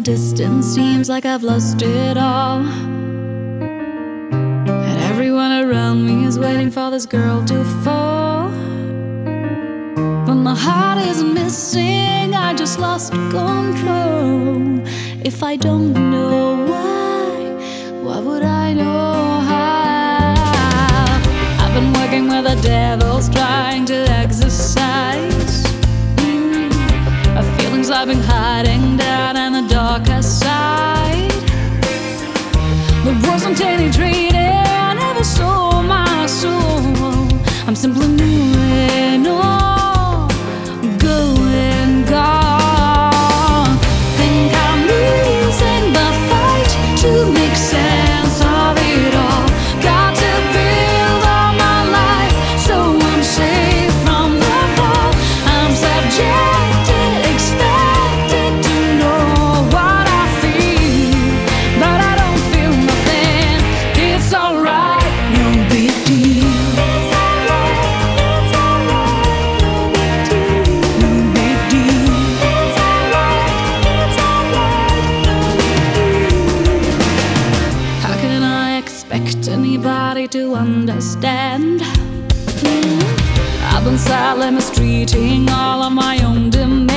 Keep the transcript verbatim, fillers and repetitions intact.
distance, seems like I've lost it all. And everyone around me is waiting for this girl to fall. But my heart is missing, I just lost control. If I don't know why, why would I know how? I've been working with the devils, trying to exercise mm, feelings I've been hiding down in the darker side. There wasn't any trading, I never sold my soul. I'm simply moving on, going gone. Think I'm losing the fight to make sense of it all. Got to build all my life so I'm safe from the fall. I'm subjected, expected to know what I feel, but I don't feel nothing. It's alright, no big deal. It's alright, it's alright, no big deal. No big deal. It's alright, it's alright, no big deal. How can I expect anybody to understand? Mm. I've been silently mistreating all of my own demands.